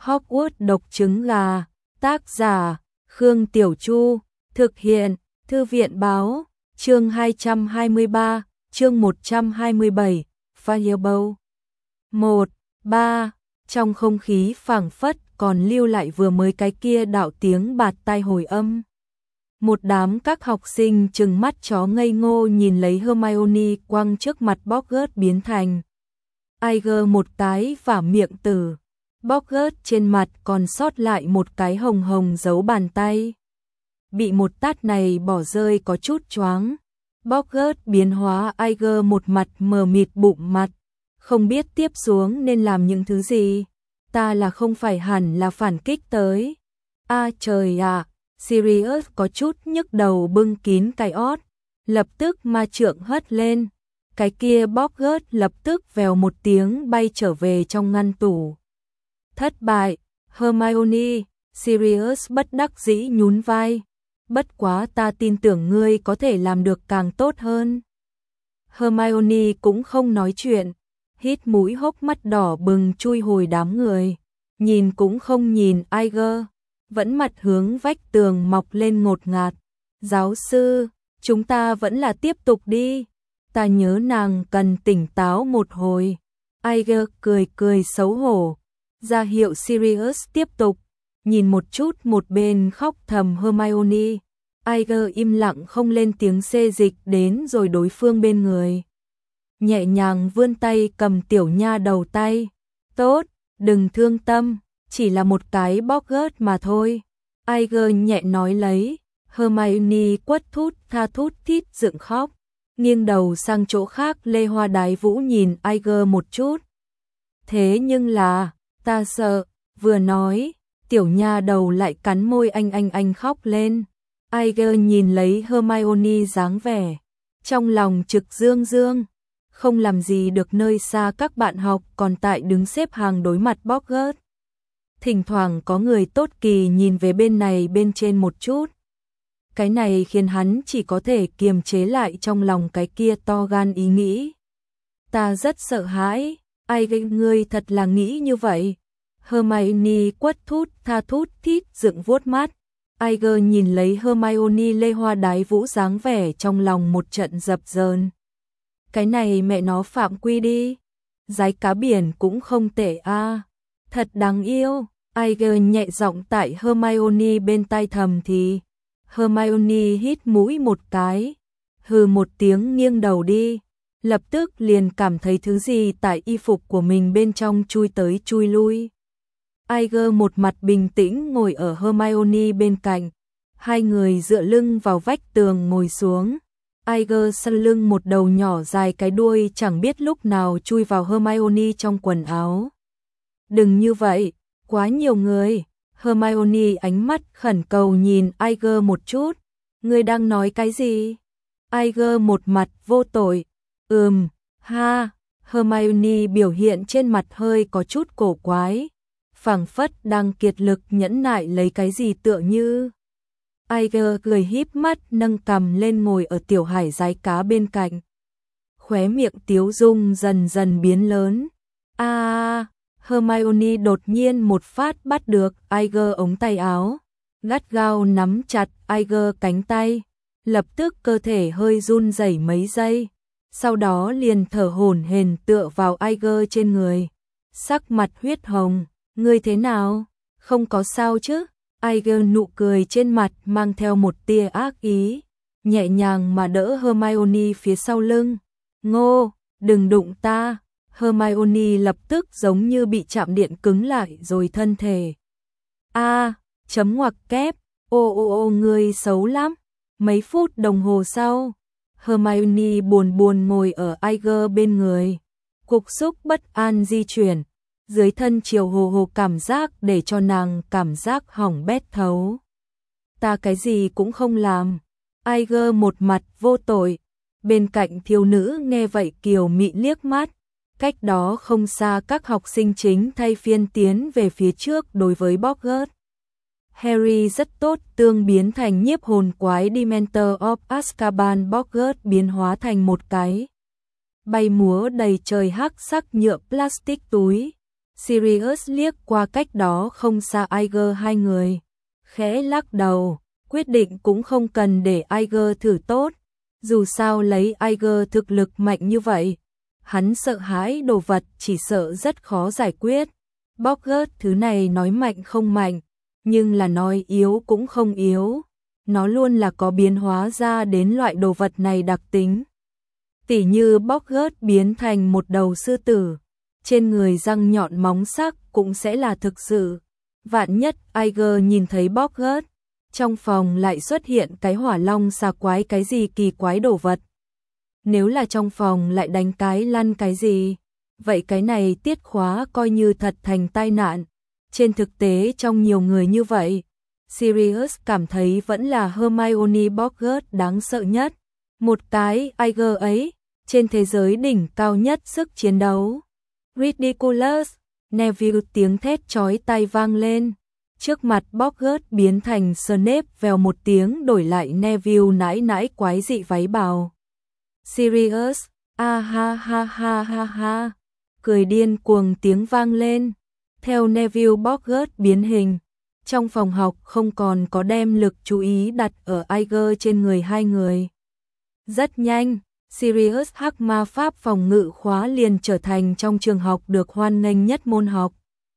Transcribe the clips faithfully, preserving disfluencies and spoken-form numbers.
Hogwarts độc trứng gà, tác giả Khương Tiểu Chu, thực hiện Thư viện báo, chương hai trăm hai mươi ba, chương một trăm hai mươi bảy, Fireball. một, ba, trong không khí phảng phất còn lưu lại vừa mới cái kia đạo tiếng bạt tai hồi âm. Một đám các học sinh trừng mắt chó ngây ngô nhìn lấy Hermione quăng trước mặt Potter biến thành Tiger một cái vả miệng tử. Potter trên mặt còn sót lại một cái hồng hồng dấu bàn tay. Bị một tát này bỏ rơi có chút choáng. Potter biến hóa Tiger một mặt mờ mịt bụng mặt. Không biết tiếp xuống nên làm những thứ gì. Ta là không phải hẳn là phản kích tới. A trời ạ, à, Sirius có chút nhức đầu bưng kín cái ót. Lập tức ma trượng hất lên. Cái kia Potter lập tức vèo một tiếng bay trở về trong ngăn tủ. Thất bại, Hermione, Sirius bất đắc dĩ nhún vai. Bất quá ta tin tưởng ngươi có thể làm được càng tốt hơn. Hermione cũng không nói chuyện, hít mũi hốc mắt đỏ bừng chui hồi đám người. Nhìn cũng không nhìn Tiger, vẫn mặt hướng vách tường mọc lên ngột ngạt. Giáo sư, chúng ta vẫn là tiếp tục đi. Ta nhớ nàng cần tỉnh táo một hồi. Tiger cười cười xấu hổ. Ra hiệu Sirius tiếp tục, nhìn một chút một bên khóc thầm Hermione. Tiger im lặng không lên tiếng xê dịch đến rồi đối phương bên người. Nhẹ nhàng vươn tay cầm tiểu nha đầu tay. Tốt, đừng thương tâm, chỉ là một cái Potter mà thôi. Tiger nhẹ nói lấy. Hermione quất thút tha thút thít dựng khóc. Nghiêng đầu sang chỗ khác Lê Hoa Đái Vũ nhìn Tiger một chút. Thế nhưng là... Ta sợ, vừa nói, tiểu nha đầu lại cắn môi anh anh anh khóc lên. Tiger nhìn lấy Hermione dáng vẻ, trong lòng trực dương dương, không làm gì được nơi xa các bạn học còn tại đứng xếp hàng đối mặt Potter. Thỉnh thoảng có người tốt kỳ nhìn về bên này bên trên một chút. Cái này khiến hắn chỉ có thể kiềm chế lại trong lòng cái kia to gan ý nghĩ. Ta rất sợ hãi. Ai gây ngươi thật là nghĩ như vậy. Hermione quất thút tha thút thít dựng vuốt mắt. Tiger nhìn lấy Hermione Lê Hoa Đái Vũ dáng vẻ trong lòng một trận dập dờn. Cái này mẹ nó phạm quy đi. Rái cá biển cũng không tệ a. À. Thật đáng yêu. Tiger nhẹ giọng tại Hermione bên tai thầm thì. Hermione hít mũi một cái. Hừ một tiếng nghiêng đầu đi. Lập tức liền cảm thấy thứ gì tại y phục của mình bên trong chui tới chui lui. Tiger một mặt bình tĩnh ngồi ở Hermione bên cạnh. Hai người dựa lưng vào vách tường ngồi xuống. Tiger săn lưng một đầu nhỏ dài cái đuôi chẳng biết lúc nào chui vào Hermione trong quần áo. Đừng như vậy, quá nhiều người. Hermione ánh mắt khẩn cầu nhìn Tiger một chút. Ngươi đang nói cái gì? Tiger một mặt vô tội. Ừm, ha, Hermione biểu hiện trên mặt hơi có chút cổ quái, phảng phất đang kiệt lực nhẫn nại lấy cái gì tựa như. Tiger cười híp mắt nâng cằm lên ngồi ở tiểu hải rái cá bên cạnh. Khóe miệng tiếu dung dần dần biến lớn. A, à, Hermione đột nhiên một phát bắt được Tiger ống tay áo, gắt gao nắm chặt Tiger cánh tay, lập tức cơ thể hơi run rẩy mấy giây. Sau đó liền thở hổn hển tựa vào Tiger trên người. Sắc mặt huyết hồng, ngươi thế nào? Không có sao chứ? Tiger nụ cười trên mặt mang theo một tia ác ý, nhẹ nhàng mà đỡ Hermione phía sau lưng. Ngô, đừng đụng ta. Hermione lập tức giống như bị chạm điện cứng lại rồi thân thể. A, chấm ngoặc kép, ô ô ô ngươi xấu lắm. Mấy phút đồng hồ sau, Hermione buồn buồn ngồi ở Tiger bên người. Cục xúc bất an di chuyển, dưới thân chiều hồ hồ cảm giác để cho nàng cảm giác hỏng bét thấu. Ta cái gì cũng không làm. Tiger một mặt vô tội. Bên cạnh thiếu nữ nghe vậy kiều mị liếc mắt. Cách đó không xa các học sinh chính thay phiên tiến về phía trước đối với Potter. Harry rất tốt tương biến thành nhiếp hồn quái Dementor of Azkaban. Potter biến hóa thành một cái bay múa đầy trời hắc sắc nhựa plastic túi. Sirius liếc qua cách đó không xa Iger hai người, khẽ lắc đầu, quyết định cũng không cần để Iger thử tốt, dù sao lấy Iger thực lực mạnh như vậy, hắn sợ hãi đồ vật chỉ sợ rất khó giải quyết. Boggart thứ này nói mạnh không mạnh, nhưng là nói yếu cũng không yếu, nó luôn là có biến hóa ra đến loại đồ vật này đặc tính. Tỉ như Boggart biến thành một đầu sư tử, trên người răng nhọn móng sắc cũng sẽ là thực sự. Vạn nhất Iger nhìn thấy Boggart, trong phòng lại xuất hiện cái hỏa long xà quái cái gì kỳ quái đồ vật. Nếu là trong phòng lại đánh cái lăn cái gì, vậy cái này tiết khóa coi như thật thành tai nạn. Trên thực tế trong nhiều người như vậy, Sirius cảm thấy vẫn là Hermione Boggart đáng sợ nhất. Một cái Iger ấy, trên thế giới đỉnh cao nhất sức chiến đấu. Ridiculous, Neville tiếng thét chói tai vang lên. Trước mặt Boggart biến thành Snape vèo một tiếng đổi lại Neville nãi nãi quái dị váy bào. Sirius, a ha ha ha ha ha, cười điên cuồng tiếng vang lên. Theo Neville Boggart biến hình, trong phòng học không còn có đem lực chú ý đặt ở Iger trên người hai người. Rất nhanh, Sirius hắc ma pháp phòng ngự khóa liền trở thành trong trường học được hoan nghênh nhất môn học.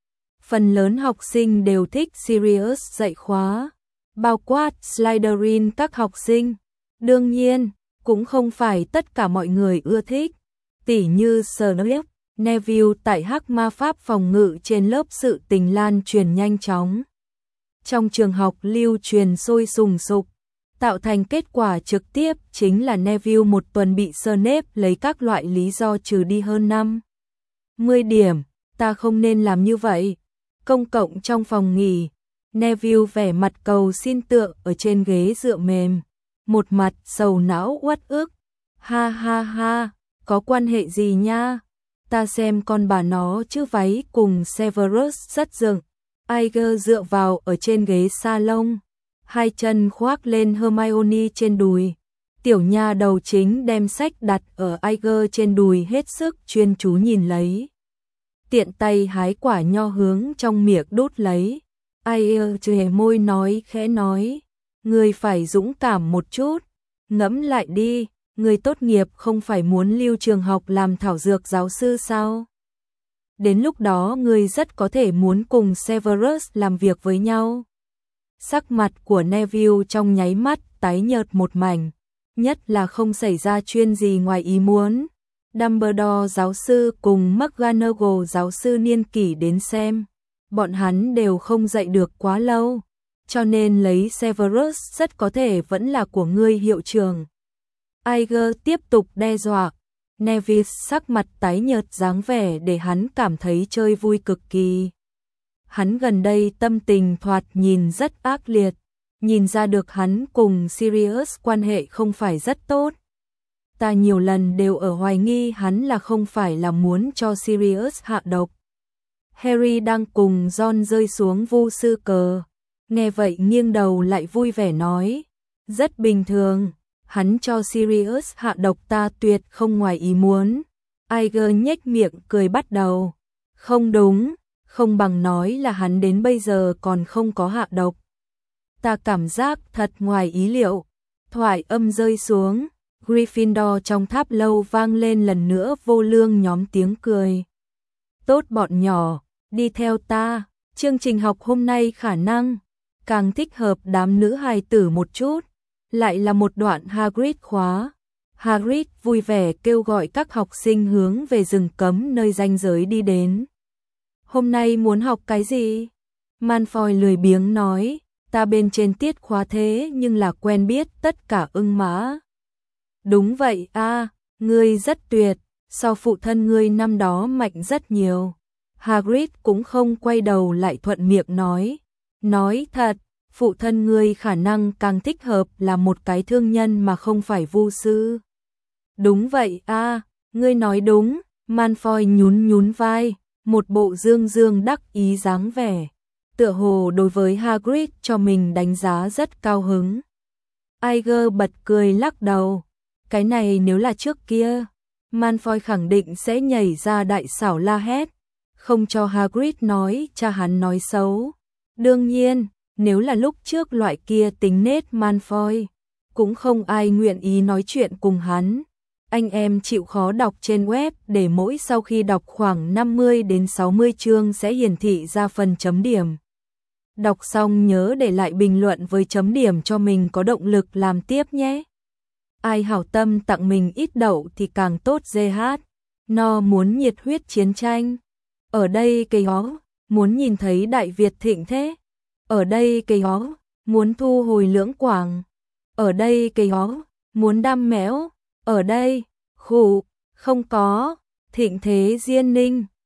Phần lớn học sinh đều thích Sirius dạy khóa, bao quát Slytherin các học sinh. Đương nhiên, cũng không phải tất cả mọi người ưa thích, tỉ như Snape, Neville tại hắc ma pháp phòng ngự trên lớp sự tình lan truyền nhanh chóng. Trong trường học lưu truyền sôi sùng sục, tạo thành kết quả trực tiếp chính là Neville một tuần bị Snape lấy các loại lý do trừ đi hơn năm mươi điểm, ta không nên làm như vậy. Công cộng trong phòng nghỉ, Neville vẻ mặt cầu xin tựa ở trên ghế dựa mềm, một mặt sầu não uất ức. Ha ha ha, có quan hệ gì nha? Ta xem con bà nó chứ váy cùng Severus rất dựng. Iger dựa vào ở trên ghế salon, hai chân khoác lên Hermione trên đùi. Tiểu nha đầu chính đem sách đặt ở Iger trên đùi hết sức chuyên chú nhìn lấy. Tiện tay hái quả nho hướng trong miệng đút lấy. Iger chề môi nói khẽ nói, người phải dũng cảm một chút, ngẫm lại đi, người tốt nghiệp không phải muốn lưu trường học làm thảo dược giáo sư sao? Đến lúc đó người rất có thể muốn cùng Severus làm việc với nhau. Sắc mặt của Neville trong nháy mắt tái nhợt một mảnh, nhất là không xảy ra chuyện gì ngoài ý muốn. Dumbledore giáo sư cùng McGonagall giáo sư niên kỷ đến xem, bọn hắn đều không dạy được quá lâu, cho nên lấy Severus rất có thể vẫn là của ngươi hiệu trưởng. Iger tiếp tục đe dọa. Neville sắc mặt tái nhợt dáng vẻ để hắn cảm thấy chơi vui cực kỳ. Hắn gần đây tâm tình thoạt nhìn rất ác liệt, nhìn ra được hắn cùng Sirius quan hệ không phải rất tốt. Ta nhiều lần đều ở hoài nghi hắn là không phải là muốn cho Sirius hạ độc. Harry đang cùng Ron rơi xuống vu sư cờ, nghe vậy nghiêng đầu lại vui vẻ nói, rất bình thường, hắn cho Sirius hạ độc ta tuyệt không ngoài ý muốn. Iger nhếch miệng cười bắt đầu, không đúng, không bằng nói là hắn đến bây giờ còn không có hạ độc. Ta cảm giác thật ngoài ý liệu. Thoại âm rơi xuống, Gryffindor trong tháp lâu vang lên lần nữa vô lương nhóm tiếng cười. Tốt bọn nhỏ, đi theo ta, chương trình học hôm nay khả năng càng thích hợp đám nữ hài tử một chút. Lại là một đoạn Hagrid khóa. Hagrid vui vẻ kêu gọi các học sinh hướng về rừng cấm nơi ranh giới đi đến. Hôm nay muốn học cái gì? Malfoy lười biếng nói, ta bên trên tiết khóa thế nhưng là quen biết tất cả ưng mã. Đúng vậy a, ngươi rất tuyệt, so phụ thân ngươi năm đó mạnh rất nhiều. Hagrid cũng không quay đầu lại thuận miệng nói, nói thật, phụ thân ngươi khả năng càng thích hợp là một cái thương nhân mà không phải vu sư. Đúng vậy a, ngươi nói đúng. Malfoy nhún nhún vai, một bộ dương dương đắc ý dáng vẻ, tựa hồ đối với Hagrid cho mình đánh giá rất cao hứng. Iger bật cười lắc đầu, cái này nếu là trước kia, Malfoy khẳng định sẽ nhảy ra đại xảo la hét, không cho Hagrid nói cha hắn nói xấu. Đương nhiên, nếu là lúc trước loại kia tính nết Malfoy, cũng không ai nguyện ý nói chuyện cùng hắn. Anh em chịu khó đọc trên web để mỗi sau khi đọc khoảng năm mươi đến sáu mươi chương sẽ hiển thị ra phần chấm điểm. Đọc xong nhớ để lại bình luận với chấm điểm cho mình có động lực làm tiếp nhé. Ai hảo tâm tặng mình ít đậu thì càng tốt giê hát. No muốn nhiệt huyết chiến tranh. Ở đây cây hó, muốn nhìn thấy Đại Việt thịnh thế. Ở đây cây hó, muốn thu hồi Lưỡng Quảng. Ở đây cây hó, muốn đam mẽo. Ở đây, khủ, không có, thịnh thế Diên Ninh.